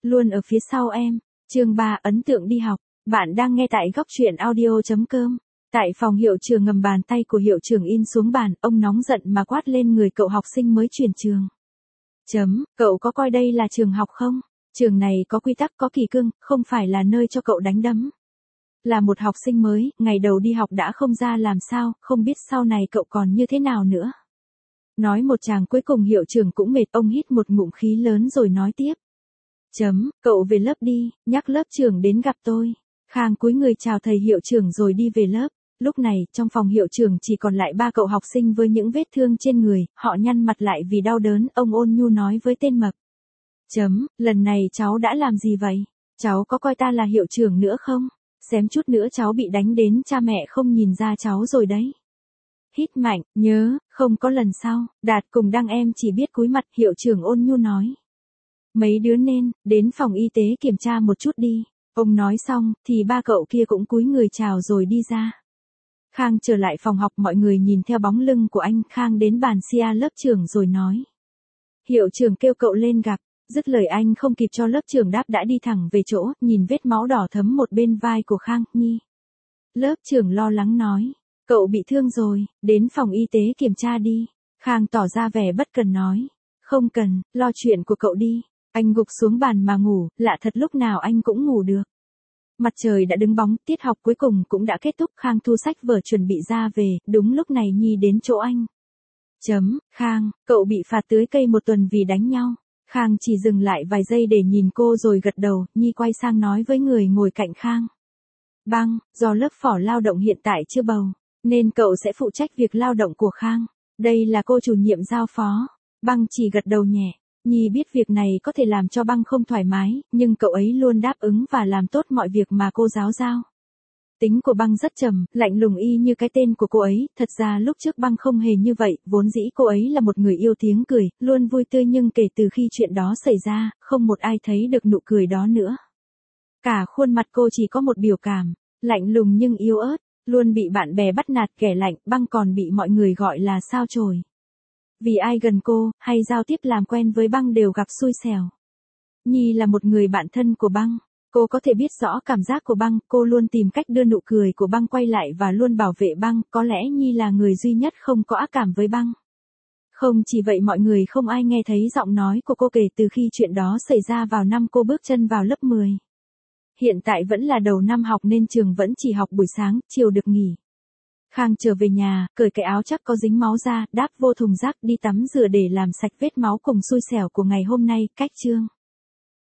Luôn ở phía sau em. Chương 3 ấn tượng đi học. Bạn đang nghe tại góc truyện audio.com. Tại phòng hiệu trưởng ngầm bàn tay của hiệu trưởng in xuống bàn, ông nóng giận mà quát lên người cậu học sinh mới chuyển trường. Cậu có coi đây là trường học không? Trường này có quy tắc có kỷ cương, không phải là nơi cho cậu đánh đấm. Là một học sinh mới, ngày đầu đi học đã không ra làm sao, không biết sau này cậu còn như thế nào nữa. Nói một chàng cuối cùng hiệu trưởng cũng mệt, ông hít một ngụm khí lớn rồi nói tiếp. Cậu về lớp đi, nhắc lớp trưởng đến gặp tôi. Khang cúi người chào thầy hiệu trưởng rồi đi về lớp. Lúc này, trong phòng hiệu trưởng chỉ còn lại 3 cậu học sinh với những vết thương trên người, họ nhăn mặt lại vì đau đớn, ông ôn nhu nói với tên mập. Lần này cháu đã làm gì vậy? Cháu có coi ta là hiệu trưởng nữa không? Xém chút nữa cháu bị đánh đến cha mẹ không nhìn ra cháu rồi đấy. Hít mạnh, nhớ, không có lần sau. Đạt cùng Đăng em chỉ biết cúi mặt, hiệu trưởng ôn nhu nói. Mấy đứa nên, đến phòng y tế kiểm tra một chút đi. Ông nói xong, thì 3 cậu kia cũng cúi người chào rồi đi ra. Khang trở lại phòng học, mọi người nhìn theo bóng lưng của anh. Khang đến bàn xia lớp trưởng rồi nói. Hiệu trưởng kêu cậu lên gặp. Dứt lời anh không kịp cho lớp trưởng đáp đã đi thẳng về chỗ, nhìn vết máu đỏ thấm một bên vai của Khang. Nhi. Lớp trưởng lo lắng nói. Cậu bị thương rồi, đến phòng y tế kiểm tra đi. Khang tỏ ra vẻ bất cần nói. Không cần, lo chuyện của cậu đi. Anh gục xuống bàn mà ngủ, lạ thật lúc nào anh cũng ngủ được. Mặt trời đã đứng bóng, tiết học cuối cùng cũng đã kết thúc. Khang thu sách vở chuẩn bị ra về, đúng lúc này Nhi đến chỗ anh. Khang, cậu bị phạt tưới cây 1 tuần vì đánh nhau. Khang chỉ dừng lại vài giây để nhìn cô rồi gật đầu. Nhi quay sang nói với người ngồi cạnh Khang. Băng, do lớp phỏ lao động hiện tại chưa bầu, nên cậu sẽ phụ trách việc lao động của Khang. Đây là cô chủ nhiệm giao phó. Băng chỉ gật đầu nhẹ. Nhi biết việc này có thể làm cho Băng không thoải mái, nhưng cậu ấy luôn đáp ứng và làm tốt mọi việc mà cô giáo giao. Tính của Băng rất trầm, lạnh lùng y như cái tên của cô ấy. Thật ra lúc trước Băng không hề như vậy, vốn dĩ cô ấy là một người yêu tiếng cười, luôn vui tươi, nhưng kể từ khi chuyện đó xảy ra, không một ai thấy được nụ cười đó nữa. Cả khuôn mặt cô chỉ có một biểu cảm, lạnh lùng nhưng yếu ớt, luôn bị bạn bè bắt nạt kẻ lạnh. Băng còn bị mọi người gọi là sao chổi. Vì ai gần cô, hay giao tiếp làm quen với Băng đều gặp xui xẻo. Nhi là một người bạn thân của Băng. Cô có thể biết rõ cảm giác của Băng, cô luôn tìm cách đưa nụ cười của Băng quay lại và luôn bảo vệ Băng. Có lẽ Nhi là người duy nhất không có ác cảm với Băng. Không chỉ vậy, mọi người không ai nghe thấy giọng nói của cô kể từ khi chuyện đó xảy ra vào năm cô bước chân vào lớp 10. Hiện tại vẫn là đầu năm học nên trường vẫn chỉ học buổi sáng, chiều được nghỉ. Khang trở về nhà, cởi cái áo chắc có dính máu ra, đáp vô thùng rác, đi tắm rửa để làm sạch vết máu cùng xui xẻo của ngày hôm nay. Cách chương